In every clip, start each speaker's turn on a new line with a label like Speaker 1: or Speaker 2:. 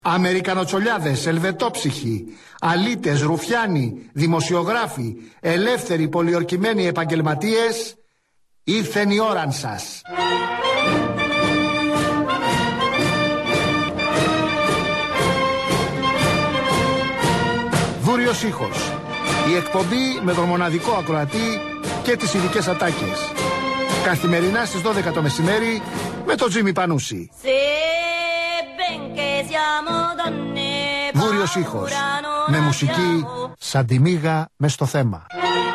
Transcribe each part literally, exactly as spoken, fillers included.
Speaker 1: Αμερικανοτσολιάδες, ελβετόψυχοι, αλήτες, ρουφιάνοι, δημοσιογράφοι, ελεύθεροι, πολιορκημένοι επαγγελματίες, ήρθεν η ώραν σας. Δούριος ήχος. Η εκπομπή με τον μοναδικό ακροατή και τις ειδικές ατάκες. Καθημερινά στις δώδεκα το μεσημέρι με τον Τζίμι Πανούση. Δούριος ήχος. Με μουσική σαν τη μύγα μες στο θέμα.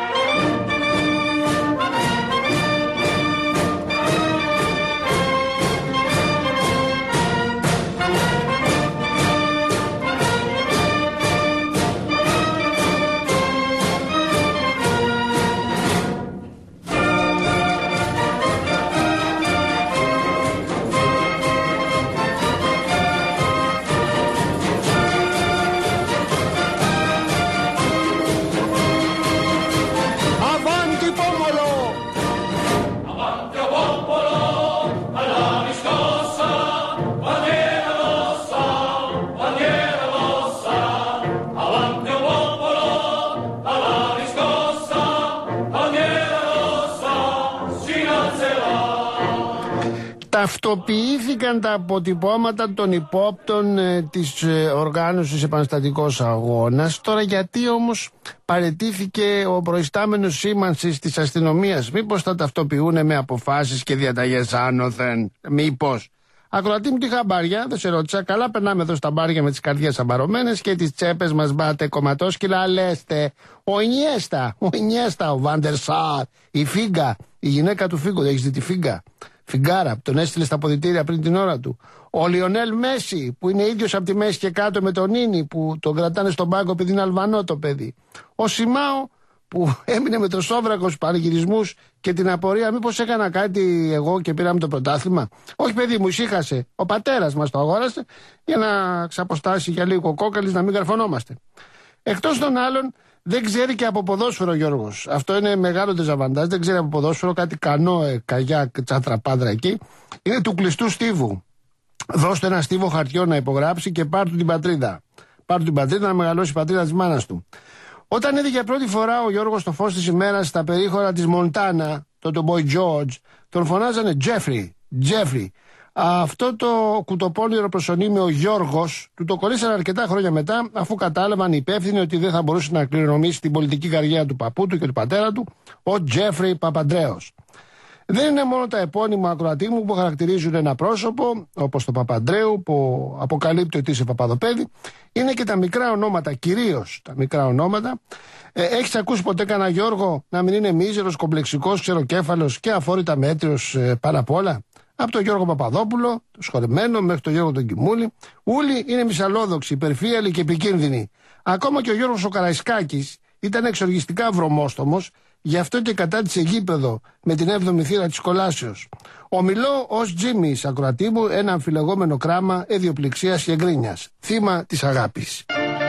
Speaker 1: Ταυτοποιήθηκαν τα αποτυπώματα των υπόπτων ε, της ε, οργάνωσης Επαναστατικός Αγώνας. Τώρα γιατί όμως παραιτήθηκε ο προϊστάμενος σήμανσης της αστυνομίας? Μήπως θα ταυτοποιούν με αποφάσεις και διαταγές άνωθεν? Μήπως? Ακροατή μου τη χαμπάρια, δεν σε ρώτησα. Καλά περνάμε εδώ στα μπάρια με τις καρδιές αμπαρωμένες και τις τσέπες μας μπάτε κομματόσκυλα. Λέστε, ο Ινιέστα, ο Ινιέστα, ο Βάντερ Σάρ, η Φίγκα, η γυναίκα του Φίγκο, δεν έχεις δει τη Φίγκα? Φιγκάρα, που τον έστειλε στα αποδυτήρια πριν την ώρα του. Ο Λιονέλ Μέση, που είναι ίδιος από τη μέση και κάτω με τον Ίνι, που τον κρατάνε στον πάγκο επειδή είναι Αλβανό το παιδί. Ο Σιμάο, που έμεινε με το σόβρακο στους πανηγυρισμούς και την απορία, μήπως έκανα κάτι εγώ και πήραμε το πρωτάθλημα? Όχι, παιδί μου, ησύχασε. Ο πατέρας μας το αγόρασε για να ξαποστάσει για λίγο κόκαλης, να μην καρφωνόμαστε. Εκτός των άλλων, δεν ξέρει και από ποδόσφαιρο ο Γιώργος. Αυτό είναι μεγάλο ντεζαβαντάζ. Δεν ξέρει από ποδόσφαιρο, κάτι κανόε, καγιάκ, τσάτρα πάντρα εκεί. Είναι του κλειστού στίβου. Δώστε ένα στίβο χαρτιών να υπογράψει και πάρ' του την πατρίδα. Πάρ' του την πατρίδα να μεγαλώσει η πατρίδα της μάνας του. Όταν είδε για πρώτη φορά ο Γιώργος το φως της ημέρας στα περίχωρα της Μοντάνα, το τον Boy George, τον φωνάζανε Τζέφρι, Τζέφρι. Αυτό το κουτοπώνυρο προσωνύμιο Γιώργος του το κολλήσαν αρκετά χρόνια μετά, αφού κατάλαβαν οι υπεύθυνοι ότι δεν θα μπορούσε να κληρονομήσει την πολιτική καριέρα του παππού του και του πατέρα του, ο Τζέφρι Παπαντρέος. Δεν είναι μόνο τα επώνυμα, ακροατή μου, που χαρακτηρίζουν ένα πρόσωπο, όπως το Παπαντρέου, που αποκαλύπτει ότι είσαι παπαδοπέδι. Είναι και τα μικρά ονόματα, κυρίως τα μικρά ονόματα. Ε, έχεις ακούσει ποτέ κανένα Γιώργο να μην είναι μίζερος, κομπλεξικός, ξεροκέφαλος και αφόρητα μέτριος ε, πάνω απ' όλα? Από τον Γιώργο Παπαδόπουλο, το σχολεμένο, μέχρι τον Γιώργο τον Κιμούλη. Όλοι είναι μυσαλόδοξοι, υπερφύαλοι και επικίνδυνοι. Ακόμα και ο Γιώργος ο Καραϊσκάκης ήταν εξοργιστικά βρωμόστομος, γι' αυτό και κατάτησε γήπεδο με την έβδομη θύρα της κολάσεως. Ομιλώ ως Τζίμις, ακροατή μου, ένα αμφιλεγόμενο κράμα εδιοπληξίας και γκρίνιας. Θύμα της αγάπης.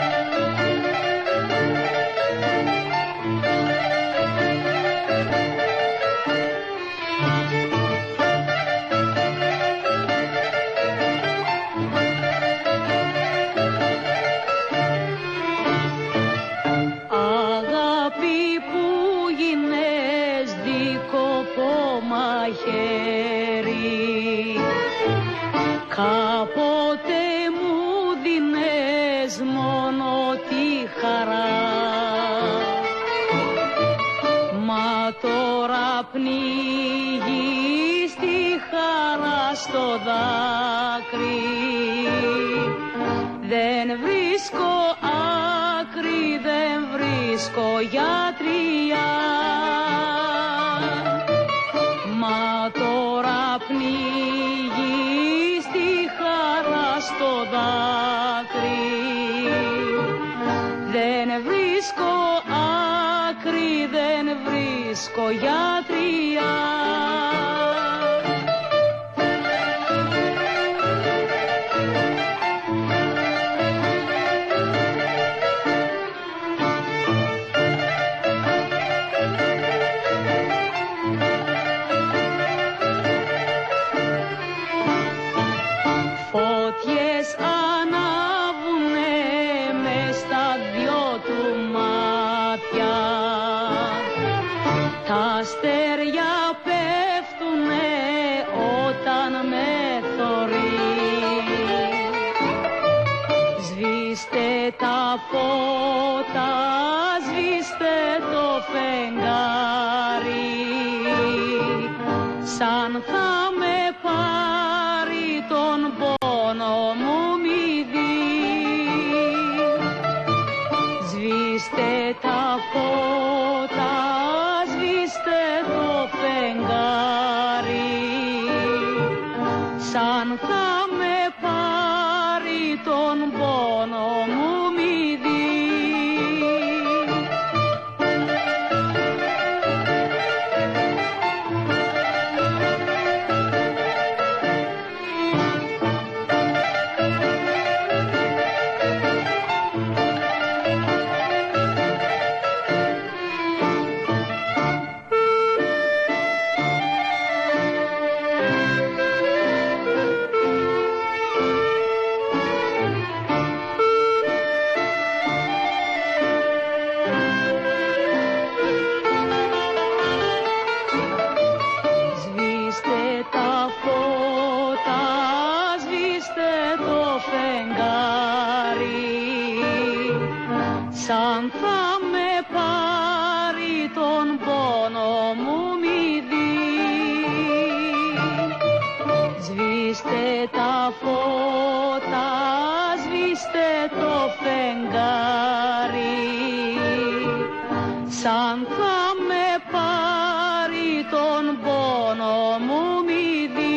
Speaker 2: Κάποτε μου δίνες μόνο τη χαρά, μα τώρα πνίγεις τη χαρά στο δάκρυ. Δεν βρίσκω άκρη, δεν βρίσκω γιατριά, μα τώρα πνίγεις τη χαρά στο δάκρυ. Δεν βρίσκω άκρη, δεν βρίσκω γιατριά. Φωτιές ανά αστέρια πέφτουνε όταν με θωρεί. Σβήστε τα φώτα, σβήστε το φεγγάρι, σαν θα με πάρει τον πόνο μου μη δει. Σβήστε τα φώτα, σβήστε το φεγγάρι, σαν θα με πάρει τον πόνο μου μη δει. Σαν θα με πάρει τον πόνο μου μη δει. Σβήστε τα φώτα, σβήστε το φεγγάρι, σαν θα με πάρει τον πόνο μου μη δει.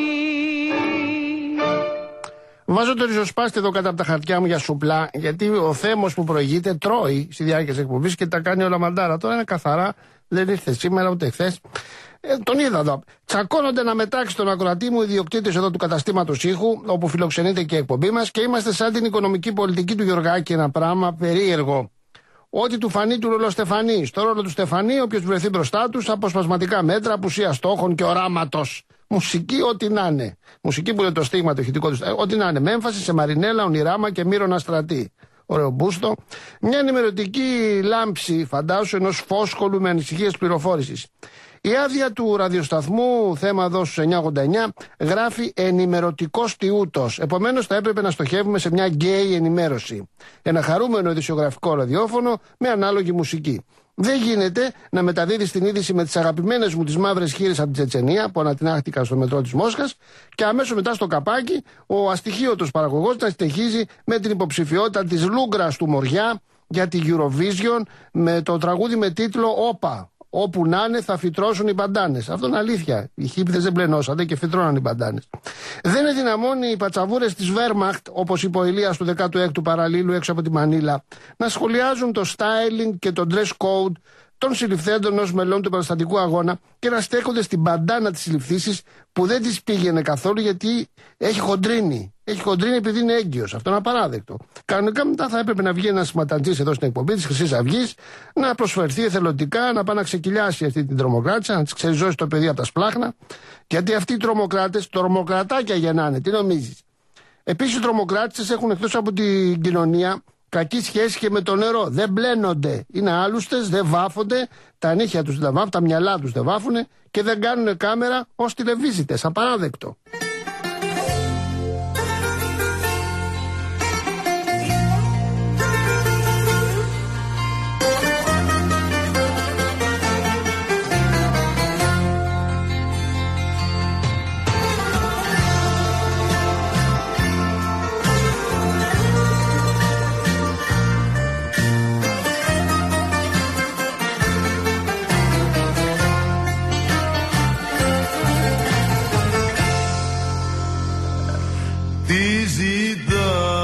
Speaker 1: Βάζω το ριζοσπάστη εδώ κάτω από τα χαρτιά μου για σουπλά, γιατί ο Θέμος που προηγείται τρώει στη διάρκεια της εκπομπής και τα κάνει όλα μαντάρα. Τώρα είναι καθαρά, δεν ήρθε σήμερα ούτε χθες. Ε, τον είδα εδώ. Τσακώνονται να μετάξει τον ακροατή μου ιδιοκτήτης εδώ του καταστήματος ήχου, όπου φιλοξενείται και η εκπομπή μας, και είμαστε σαν την οικονομική πολιτική του Γιωργάκη, ένα πράγμα περίεργο. Ό,τι του φανεί του ρόλο Στεφανή. Στο ρόλο του Στεφανή, όποιος βρεθεί μπροστά του, αποσπασματικά μέτρα, απουσία στόχων και οράματος. Μουσική, ό,τι να είναι. Μουσική που είναι το στίγμα, το ηχητικό του. Ό,τι να είναι. Με έμφαση σε Μαρινέλα, Ονειράμα και Μύρονα Στρατή. Ωραίο μπούστο. Μια ενημερωτική λάμψη, φαντάσου, ενός φόσκολου με ανησυχίες πληροφόρησης. Η άδεια του ραδιοσταθμού, θέμα εδώ στους εννιακόσια ογδόντα εννιά, γράφει ενημερωτικός τιούτος. Επομένως θα έπρεπε να στοχεύουμε σε μια γκέι ενημέρωση. Ένα χαρούμενο ειδησιογραφικό ραδιόφωνο με ανάλογη μουσική. Δεν γίνεται να μεταδίδει την είδηση με τις αγαπημένες μου τις μαύρες χείρες από την Τσετσενία που ανατινάχτηκαν στο μετρό της Μόσχας και αμέσως μετά στο καπάκι ο αστοιχείωτος παραγωγός να στοιχίζει με την υποψηφιότητα της Λούγκρας του Μοριά για τη Eurovision με το τραγούδι με τίτλο «Όπα». Όπου να είναι θα φυτρώσουν οι μπαντάνες. Αυτό είναι αλήθεια. Οι χίπηδες δεν μπλενώσατε και φυτρώναν οι μπαντάνες. Δεν ενδυναμώνει οι πατσαβούρες της Wehrmacht, όπως είπε ο Ηλίας του δέκατου έκτου παραλίλου έξω από τη Μανίλα, να σχολιάζουν το styling και το dress code των συλληφθέντων ως μελών του επαναστατικού αγώνα και να στέκονται στην μπαντάνα της συλληφθήσης που δεν της πήγαινε καθόλου γιατί έχει χοντρίνει. Έχει χοντρίνει επειδή είναι έγκυος. Αυτό είναι απαράδεκτο. Κανονικά μετά θα έπρεπε να βγει ένας σηματαντζής εδώ στην εκπομπή της Χρυσής Αυγής, να προσφερθεί εθελοντικά, να πάει να ξεκυλιάσει αυτή την τρομοκράτησα, να της ξεριζώσει το παιδί από τα σπλάχνα. Γιατί αυτοί οι τρομοκράτες, τρομοκρατάκια γεννάνε. Τι νομίζεις? Επίσης οι τρομοκράτες έχουν εκτός από την κοινωνία κακή σχέση και με το νερό. Δεν μπλένονται. Είναι άλουστες, δεν βάφονται, τα νύχια τους δεν βάφουν, τα μυαλά τους δεν βάφουνε και δεν κάνουν κάμερα ως τηλεβίζητες. Απαράδεκτο.
Speaker 3: Τι ζητάς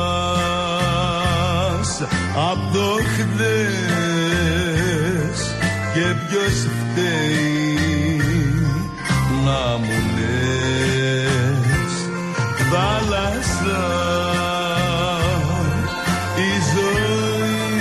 Speaker 3: απ' το χθες και ποιος φταίει να μου λες? Θάλασσα η ζωή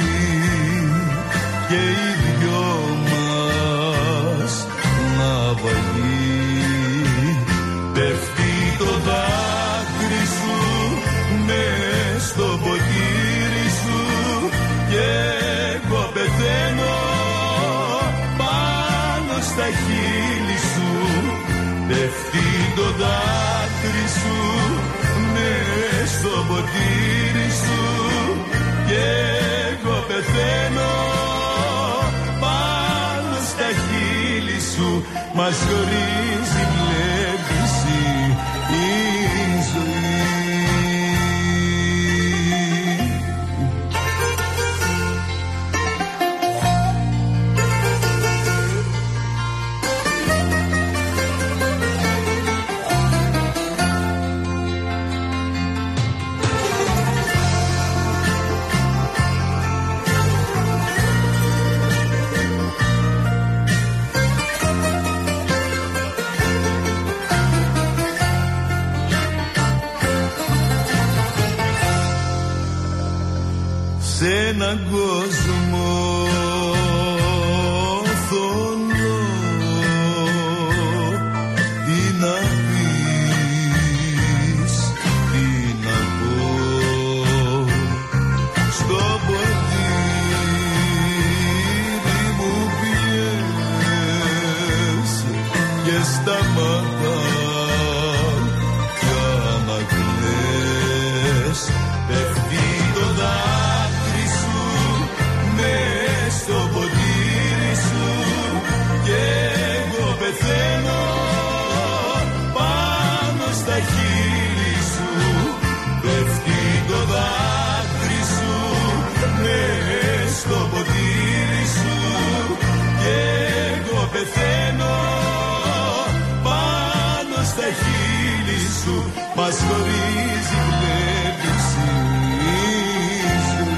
Speaker 3: και οι δυο μας ναυαγοί. Πέφτει το δάκρυ σου μες στο ποτήρι σου και εγώ πεθαίνω πάνω στα στα χείλη σου, πέφτει το δάκρυ σου μες στο ποτήρι σου και εγώ πεθαίνω πάνω στα χείλη σου. Μας χωρίζει βλέπεις η ζωή. Σ' έναν κόσμο θολό, τι να πεις, τι να πω, στο ποτήρι μου πιες και σταμάτα για να κλαις. Πέφτει το δάκρυ σου μες στο ποτήρι σου και εγώ πεθαίνω πάνω στα χείλη σου. Πέφτει το δάκρυ σου μες στο ποτήρι σου και εγώ πεθαίνω πάνω στα χείλη σου. Μας χωρίζει βλέπεις η ζωή.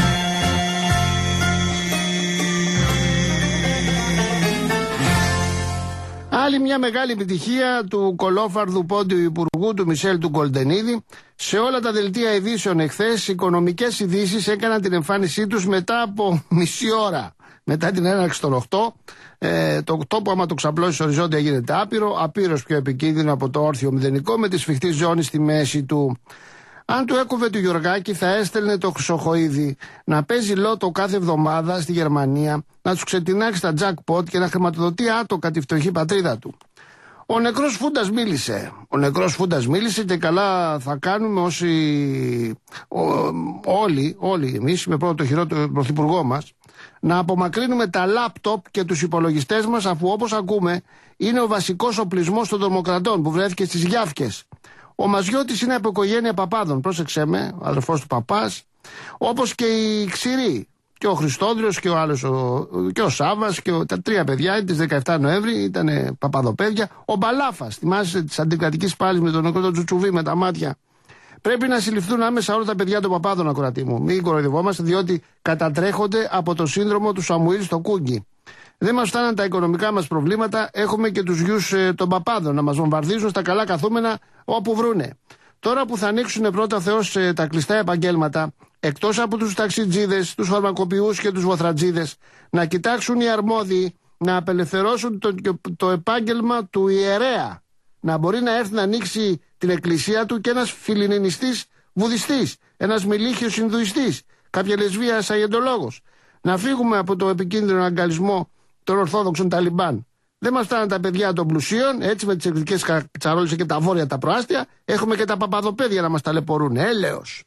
Speaker 1: Άλλη μια μεγάλη επιτυχία του κολόφαρδου πόντιου υπουργού του Μισελ του Γκολντενίδη. Σε όλα τα δελτία ειδήσεων εχθές, οι οικονομικές ειδήσεις έκαναν την εμφάνισή τους μετά από μισή ώρα. Μετά την έναρξη των οκτώ, ε, το οκτώ που άμα το ξαπλώσει οριζόντια γίνεται άπειρο, απείρως πιο επικίνδυνο από το όρθιο μηδενικό με τη σφιχτή ζώνη στη μέση του. Αν του έκοβε του Γιωργάκη, θα έστελνε το Χρυσοχοΐδη να παίζει λότο κάθε εβδομάδα στη Γερμανία, να τους ξετινάξει τα jackpot και να χρηματοδοτεί άτοκα τη φτωχή πατρίδα του. Ο νεκρός Φούντας μίλησε. Ο νεκρός Φούντας μίλησε και καλά θα κάνουμε όσοι. Ο, όλοι, όλοι εμείς, με πρώτο χειρό τον πρωθυπουργό μας, να απομακρύνουμε τα λάπτοπ και τους υπολογιστές μας, αφού όπως ακούμε είναι ο βασικός οπλισμός των τρομοκρατών που βρέθηκε στις Γιάφκες. Ο Μαζιώτης είναι από οικογένεια Παπάδων, πρόσεξέ με, ο αδερφός του Παπάς, όπως και οι Ξηροί, και ο Χριστόδριος και ο άλλος, ο, και ο Σάββας και ο, τα τρία παιδιά της δεκαεφτά Νοέμβρη ήταν παπαδοπαίδια. Ο Μπαλάφας, θυμάσαι της αντικρατικής πάλης με τον νεκρό τον Τσουτσουβί με τα μάτια. Πρέπει να συλληφθούν άμεσα όλα τα παιδιά των Παπάδων, ακροατή μου. Μην κοροϊδευόμαστε, διότι κατατρέχονται από το σύνδρομο του Σαμουήλ στο Κούγκι. Δεν μας φτάναν τα οικονομικά μας προβλήματα, έχουμε και τους γιους ε, των Παπάδων να μας βομβαρδίζουν στα καλά καθούμενα όπου βρούνε. Τώρα που θα ανοίξουν πρώτα Θεός ε, τα κλειστά επαγγέλματα, εκτός από τους ταξιτζίδες, τους φαρμακοποιούς και τους βοθρατζίδες, να κοιτάξουν οι αρμόδιοι να απελευθερώσουν το, το, το επάγγελμα του ιερέα. Να μπορεί να έρθει να ανοίξει την εκκλησία του και ένας φιλινινιστής βουδιστής, ένας μιλίχιος Ινδουιστής, κάποια λεσβία σαγεντολόγος. Να φύγουμε από το επικίνδυνο αγκαλισμό των Ορθόδοξων Ταλιμπάν. Δεν μας φτάνουν τα παιδιά των πλουσίων, έτσι με τις εκδικές κατσαρόλες και τα βόρεια τα προάστια, έχουμε και τα παπαδοπαίδια να μας ταλαιπωρούν. Έλεος.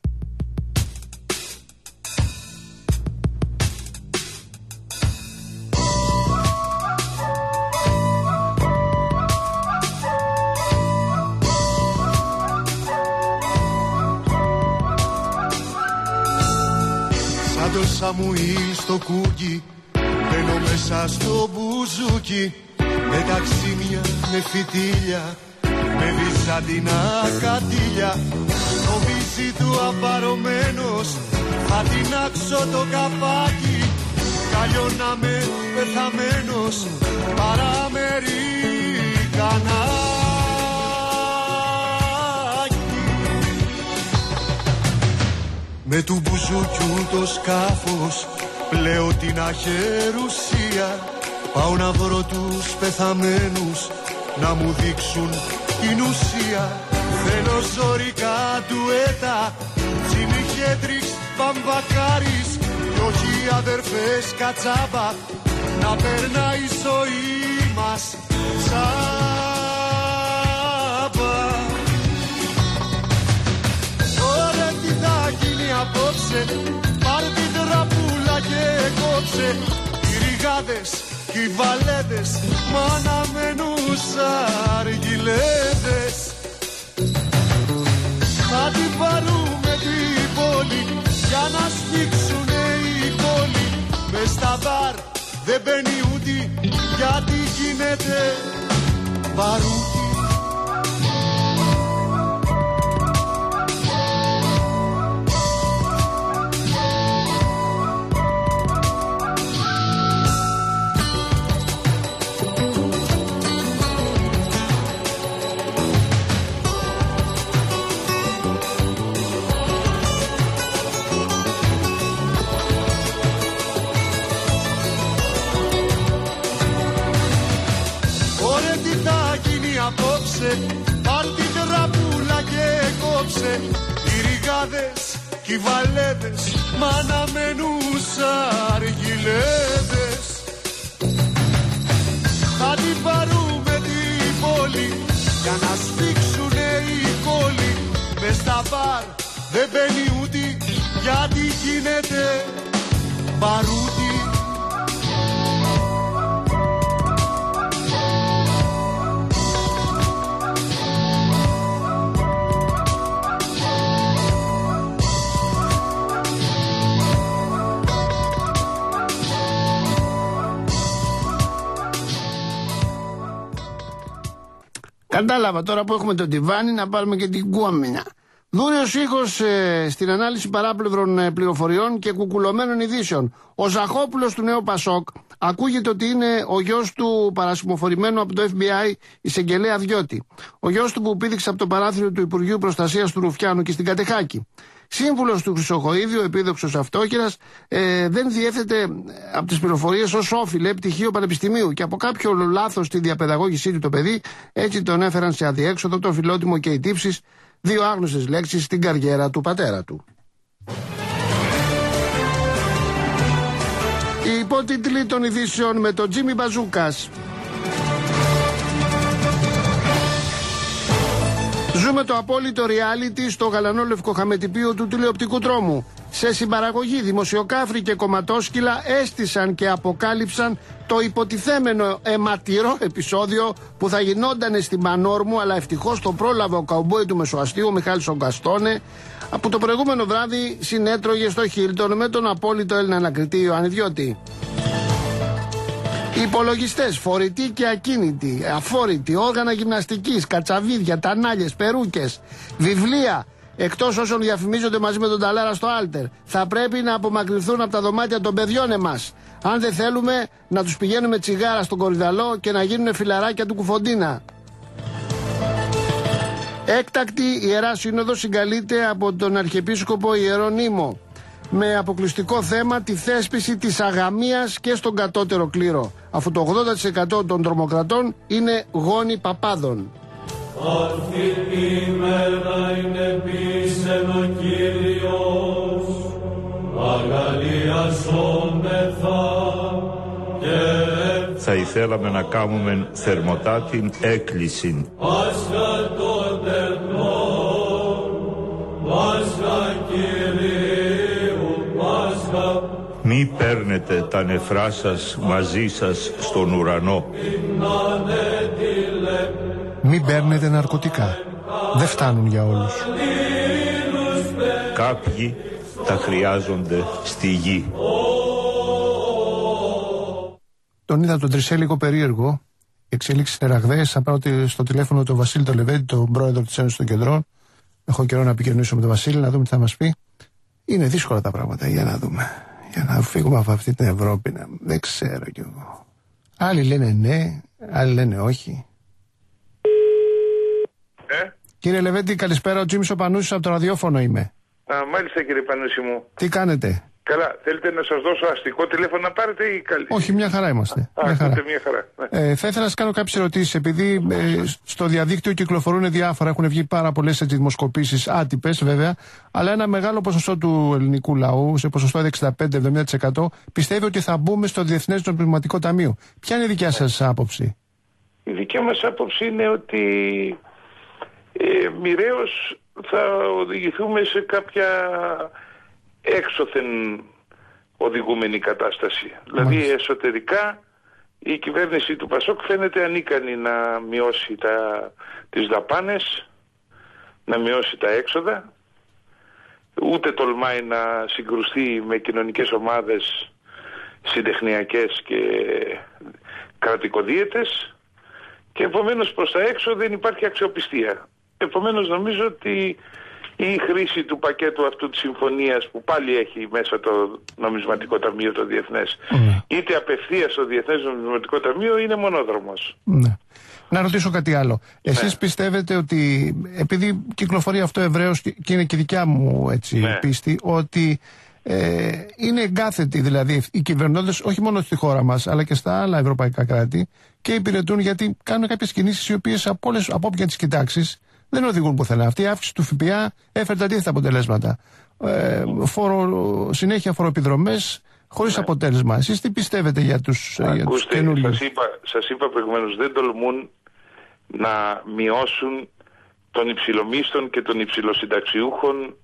Speaker 3: Σαν το Σαμουήλ στο Κούγκι, μπαίνω μέσα στο μπουζούκι, με ταξίμια, με φυτίλια, με βυζαντινά κατήλια. Νομίζει του απαρωμένος, θα τεινάξω το καπάκι, καλλιώ να με πεθαμένος, παραμερικανάκι. Με του μπουζούκιου το σκάφος, πλέω την αχερουσία, πάω να βρω τους πεθαμένους, να μου δείξουν την ουσία. Θέλω ζωρικά ντουέτα, Τζίμι Χέντριξ, Βαμβακάρης, κι όχι αδερφές Κατσάμπα, να περνάει η ζωή μας τσάπα. Ωραία τι θα γίνει απόψε, πάρε την τραπούλα και κόψε. Οι ρηγάδες και οι βαλέδες μ' αναμένουν αργυλέδες. Θα την πάρουμε την πόλη για να σφίξουνε οι κόλλοι. Μες στα μπαρ δεν μπαίνει ούτε γιατί γίνεται παρούτη. Πάρ' την τραπούλα και κόψε. Οι ρηγάδες κι οι βαλέδες μ' αναμένουν αργυλέδες. Θα την πάρουμε την πόλη για να σφίξουνε οι κόλλοι. Μες στα μπαρ δεν μπαίνει ούτε γιατί γίνεται παρούτη.
Speaker 1: Κατάλαβα τώρα που έχουμε τον Τιβάνι να πάρουμε και την Κουάμινα. Δούριος ήχος ε, στην ανάλυση παράπλευρων ε, πληροφοριών και κουκουλωμένων ειδήσεων. Ο Ζαχόπουλος του Νέου Πασόκ ακούγεται ότι είναι ο γιος του παρασημοφορημένου από το εφ μπι άι εισαγγελέα Διώτη. Ο γιος του που πήδηξε από το παράθυρο του Υπουργείου Προστασίας του Ρουφιάνου και στην Κατεχάκη. Σύμβουλος του Χρυσοχοΐδιου, ο επίδοξος αυτόχειρας, ε, δεν διέθετε από τις πληροφορίες ως όφιλε πτυχίο πανεπιστημίου και από κάποιο λάθος στη διαπαιδαγώγησή του το παιδί, έτσι τον έφεραν σε αδιέξοδο το φιλότιμο και οι τύψεις, δύο άγνωστες λέξεις στην καριέρα του πατέρα του. Οι υπότιτλοι των ειδήσεων με τον Τζίμι Μπαζούκας. Ζούμε το απόλυτο reality στο γαλανό λευκοχαμετυπίο του τηλεοπτικού τρόμου. Σε συμπαραγωγή δημοσιοκάφροι και κομματόσκυλα έστησαν και αποκάλυψαν το υποτιθέμενο αιματηρό επεισόδιο που θα γινόταν στην Πανόρμου, αλλά ευτυχώς το πρόλαβε ο καουμπόι του Μεσοαστίου, ο Μιχάλης Ογκαστόνε, που το προηγούμενο βράδυ συνέτρωγε στο Χίλτον με τον απόλυτο Έλληνα ανακριτή Ιωάννη Διώτη. Υπολογιστές, φορητοί και ακίνητοι, αφόρητοι, όργανα γυμναστικής, κατσαβίδια, τανάλιες, περούκες, βιβλία, εκτός όσων διαφημίζονται μαζί με τον Ταλέρα στο Άλτερ, θα πρέπει να απομακρυνθούν από τα δωμάτια των παιδιών εμάς. Αν δεν θέλουμε να τους πηγαίνουμε τσιγάρα στον Κορυδαλό και να γίνουν φιλαράκια του Κουφοντίνα. Έκτακτη Ιερά Σύνοδος συγκαλείται από τον Αρχιεπίσκοπο Ιερώνυμο, με αποκλειστικό θέμα τη θέσπιση της αγαμίας και στον κατώτερο κλήρο, αφού το ογδόντα τοις εκατό των τρομοκρατών είναι γόνοι παπάδων.
Speaker 4: Αυτή τη μέρα είναι πίσεν ο Κύριος, αγαλιαζόμεθα και
Speaker 5: θα ήθελαμε να κάνουμε θερμοτάτην έκκληση.
Speaker 4: Πάσχα των τερνών, Πάσχα Κυρίου, Πάσχα.
Speaker 5: Μη παίρνετε τα νεφρά σας μαζί σας στον ουρανό.
Speaker 6: Μην παίρνετε ναρκωτικά. Δεν φτάνουν για όλους.
Speaker 5: Κάποιοι τα χρειάζονται στη γη.
Speaker 6: Τον είδα τον Τρισέ λίγο περίεργο. Εξελίξεις ραγδαίες. Θα πάω στο τηλέφωνο του Βασίλη το Λεβέντη, τον πρόεδρο της Ένωσης των Κεντρών. Έχω καιρό να επικοινωνήσω με τον Βασίλη, να δούμε τι θα μας πει. Είναι δύσκολα τα πράγματα. Για να δούμε. Για να φύγουμε από αυτή την Ευρώπη. Να... Δεν ξέρω κι εγώ. Άλλοι λένε ναι, άλλοι λένε όχι.
Speaker 7: Ε?
Speaker 6: Κύριε Λεβέντη, καλησπέρα. Ο Τζίμις ο Πανούσης από το ραδιόφωνο είμαι.
Speaker 7: Α, μάλιστα κύριε Πανούση μου.
Speaker 6: Τι κάνετε?
Speaker 7: Καλά, θέλετε να σας δώσω αστικό τηλέφωνο να πάρετε ή καλή?
Speaker 6: Όχι, μια χαρά είμαστε.
Speaker 7: Α,
Speaker 6: μια χαρά.
Speaker 7: μια χαρά. Ναι.
Speaker 6: Ε, θα ήθελα να σας κάνω κάποιες ερωτήσεις, επειδή ε, στο διαδίκτυο κυκλοφορούν διάφορα, έχουν βγει πάρα πολλές δημοσκοπήσεις, άτυπες βέβαια, αλλά ένα μεγάλο ποσοστό του ελληνικού λαού, σε ποσοστό εξήντα πέντε με εβδομήντα τοις εκατό, πιστεύει ότι θα μπούμε στο Διεθνές Νομισματικό Ταμείο. Ποια είναι η δικιά σας άποψη?
Speaker 7: Η δική μας άποψη είναι ότι ε, μοιραίως θα οδηγηθούμε σε κάποια έξωθεν οδηγούμενη κατάσταση. Μάλιστα. Δηλαδή εσωτερικά η κυβέρνηση του Πασόκ φαίνεται ανίκανη να μειώσει τα, τις δαπάνες, να μειώσει τα έξοδα, ούτε τολμάει να συγκρουστεί με κοινωνικές ομάδες συντεχνιακές και κρατικοδίαιτες και επομένως προς τα έξω δεν υπάρχει αξιοπιστία. Επομένως νομίζω ότι η χρήση του πακέτου αυτού της συμφωνίας που πάλι έχει μέσα το νομισματικό ταμείο το διεθνές, ναι, είτε απευθείας στο διεθνές νομισματικό ταμείο, είναι μονόδρομος.
Speaker 6: Ναι. Να ρωτήσω κάτι άλλο. Εσείς ναι. πιστεύετε ότι, επειδή κυκλοφορεί αυτό ευρέως και είναι και δικιά μου έτσι, ναι. πίστη, ότι ε, είναι εγκάθετοι δηλαδή οι κυβερνώντες όχι μόνο στη χώρα μας αλλά και στα άλλα ευρωπαϊκά κράτη και υπηρετούν, γιατί κάνουν κάποιες κινήσεις οι οποίες από, όλες, από όποια τις κοιτάξεις δεν οδηγούν πουθενά. Αυτή η αύξηση του ΦΠΑ έφερε τα αντίθετα αποτελέσματα. Ε, φορο, συνέχεια φοροεπιδρομές χωρίς ναι. αποτέλεσμα. Εσείς τι πιστεύετε για τους, τους καινούριους?
Speaker 7: Σας είπα, σας είπα προηγουμένως, δεν τολμούν να μειώσουν των υψηλομίσθων και των υψηλοσυνταξιούχων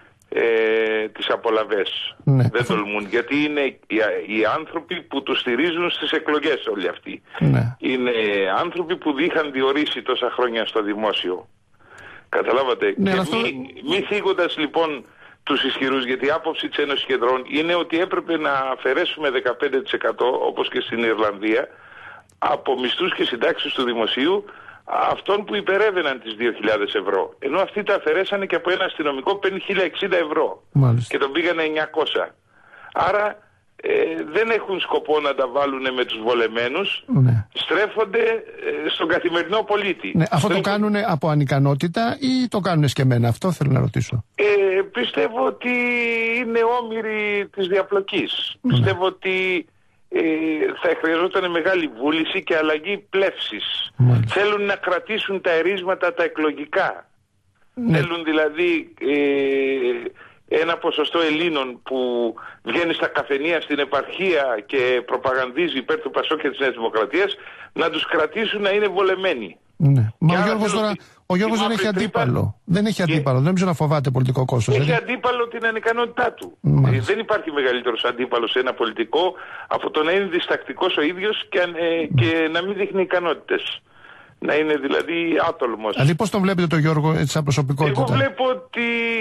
Speaker 7: ε, τις απολαβές. Ναι. Δεν τολμούν, γιατί είναι οι, οι άνθρωποι που τους στηρίζουν στις εκλογές όλοι αυτοί. Ναι. Είναι άνθρωποι που είχαν διορίσει τόσα χρόνια στο δημόσιο. Καταλάβατε. Ναι, και αυτό... μη, μη θίγοντας λοιπόν τους ισχυρούς, γιατί η άποψη της Ένωσης Κεντρών είναι ότι έπρεπε να αφαιρέσουμε δεκαπέντε τοις εκατό όπως και στην Ιρλανδία από μισθούς και συντάξεις του δημοσίου αυτών που υπερεύαιναν τις δύο χιλιάδες ευρώ. Ενώ αυτοί τα αφαιρέσανε και από ένα αστυνομικό που παίρνει χίλια εξήντα ευρώ. Μάλιστα. Και τον πήγανε εννιακόσια. Άρα ε, δεν έχουν σκοπό να τα βάλουν με τους βολεμένους, ναι. στρέφονται ε, στον καθημερινό πολίτη. Ναι,
Speaker 6: αυτό το κάνουν από ανικανότητα ή το κάνουν σκεμμένα? Αυτό θέλω να ρωτήσω.
Speaker 7: Ε, πιστεύω ότι είναι όμοιροι της διαπλοκής. Ναι. Πιστεύω ότι ε, θα χρειαζόταν μεγάλη βούληση και αλλαγή πλεύσης. Μάλιστα. Θέλουν να κρατήσουν τα ερίσματα τα εκλογικά. Ναι. Θέλουν δηλαδή ε, ένα ποσοστό Ελλήνων που βγαίνει στα καφενεία στην επαρχία και προπαγανδίζει υπέρ του Πασόκ και της Νέας Δημοκρατίας, να τους κρατήσουν να είναι βολεμένοι.
Speaker 6: Ναι. Μα ο Γιώργος, τώρα, ο Γιώργος δεν έχει αντίπαλο. Τρύπα, δεν έχει αντίπαλο. Και... δεν νομίζω να φοβάται πολιτικό κόστος.
Speaker 7: Έχει
Speaker 6: δηλαδή.
Speaker 7: αντίπαλο την ανικανότητά του. Ε, δεν υπάρχει μεγαλύτερος αντίπαλος σε ένα πολιτικό από το να είναι διστακτικός ο ίδιος και, ε, και να μην δείχνει ικανότητες. Να είναι δηλαδή άτολμος.
Speaker 6: Δηλαδή πώς τον βλέπετε τον Γιώργο έτσι σαν προσωπικότητα?
Speaker 7: Εγώ βλέπω ότι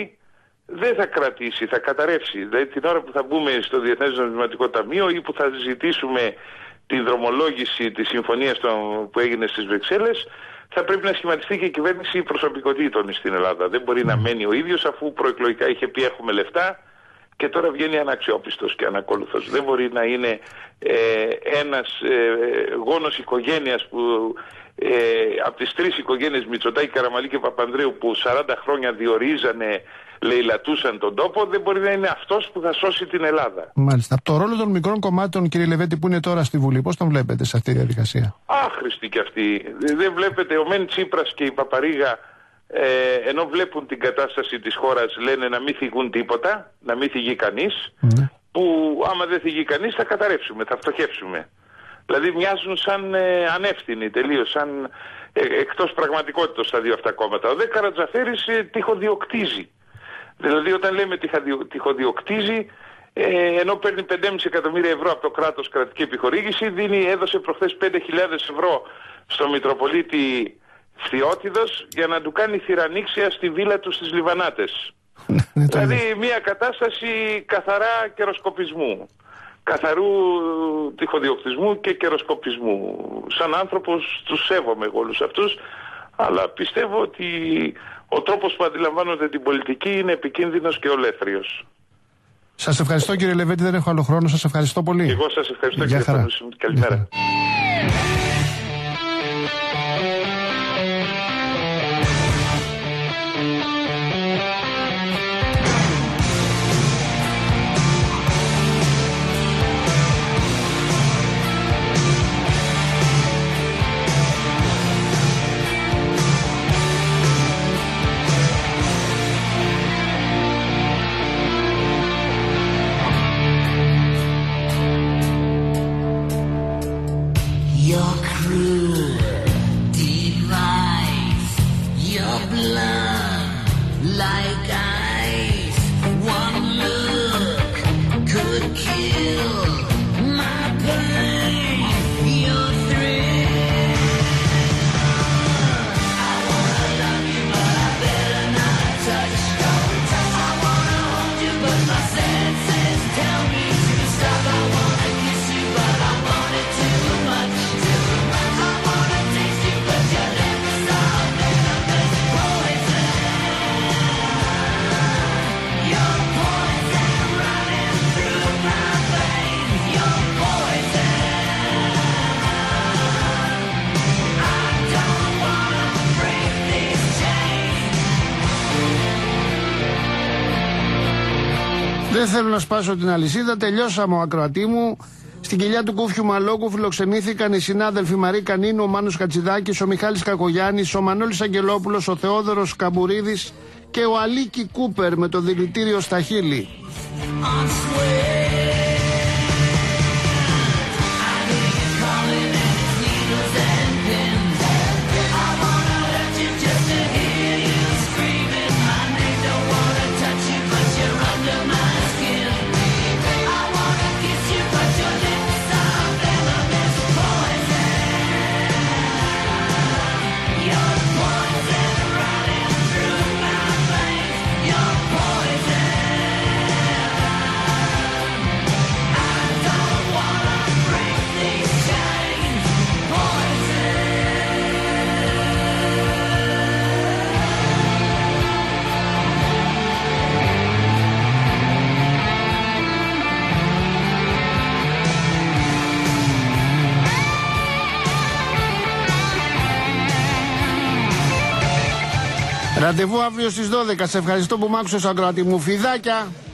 Speaker 7: δεν θα κρατήσει, θα καταρρεύσει. Δηλαδή την ώρα που θα μπούμε στο Διεθνές Νομισματικό Ταμείο ή που θα ζητήσουμε την δρομολόγηση της συμφωνίας που έγινε στις Βρυξέλλες, θα πρέπει να σχηματιστεί και η κυβέρνηση προσωπικότητων στην Ελλάδα. Δεν μπορεί mm. να μένει ο ίδιος, αφού προεκλογικά είχε πει έχουμε λεφτά και τώρα βγαίνει αναξιόπιστος και ανακόλουθος. Δεν μπορεί να είναι ε, ένας ε, γόνος οικογένειας που ε, από τις τρεις οικογένειες Μητσοτάκη, Καραμανλή και Παπανδρέου που σαράντα χρόνια διορίζανε, λαιλατούσαν τον τόπο, δεν μπορεί να είναι αυτός που θα σώσει την Ελλάδα.
Speaker 6: Μάλιστα. Από το ρόλο των μικρών κομμάτων, κύριε Λεβέντη, που είναι τώρα στη Βουλή, πώς τον βλέπετε σε αυτή τη διαδικασία?
Speaker 7: Άχρηστη κι αυτή. Δεν βλέπετε, ο Μεν Τσίπρας και η Παπαρίγα, ε, ενώ βλέπουν την κατάσταση της χώρας, λένε να μην θυγούν τίποτα, να μην θυγεί κανείς, mm. που άμα δεν θυγεί κανείς θα καταρρεύσουμε, θα φτωχεύσουμε. Δηλαδή μοιάζουν σαν ε, ανεύθυνοι τελείως, σαν ε, εκτός πραγματικότητας τα δύο αυτά κόμματα. Ο δε Καρατζαφέρης ε, τυχοδιοκτίζει. Δηλαδή όταν λέμε τυχοδιοκτίζει, ε, ενώ παίρνει πέντε κόμμα πέντε εκατομμύρια ευρώ από το κράτος κρατική επιχορήγηση, δίνει, έδωσε προχθές πέντε χιλιάδες ευρώ στο Μητροπολίτη Φθιώτιδος για να του κάνει θυρανίξια στη βίλα του στις Λιβανάτες. Δηλαδή μια κατάσταση καθαρά καιροσκοπισμού. Καθαρού τυχοδιοκτισμού και καιροσκοπισμού. Σαν άνθρωπος τους σέβομαι όλους αυτούς, αλλά πιστεύω ότι ο τρόπος που αντιλαμβάνονται την πολιτική είναι επικίνδυνος και ολέθριος.
Speaker 6: Σας ευχαριστώ κύριε Λεβέντη, δεν έχω άλλο χρόνο. Σας ευχαριστώ πολύ.
Speaker 7: Εγώ σας ευχαριστώ κύριε Παπανδρέου. Καλημέρα.
Speaker 8: Your
Speaker 1: Δεν θέλω να σπάσω την αλυσίδα, τελειώσαμε ο ακροατή μου. Στην κοιλιά του Κούφιου Μαλόκου φιλοξενήθηκαν οι συνάδελφοι Μαρή Κανίνου, ο Μάνος Χατζηδάκης, ο Μιχάλης Κακογιάννης, ο Μανώλης Αγγελόπουλος, ο Θεόδωρος Καμπουρίδης και ο Αλίκη Κούπερ με το δηλητήριο στα χείλη. Ραντεβού αύριο στις δώδεκα. Σε ευχαριστώ που μ' άκουσες, ακροατή μου. Φιδάκια!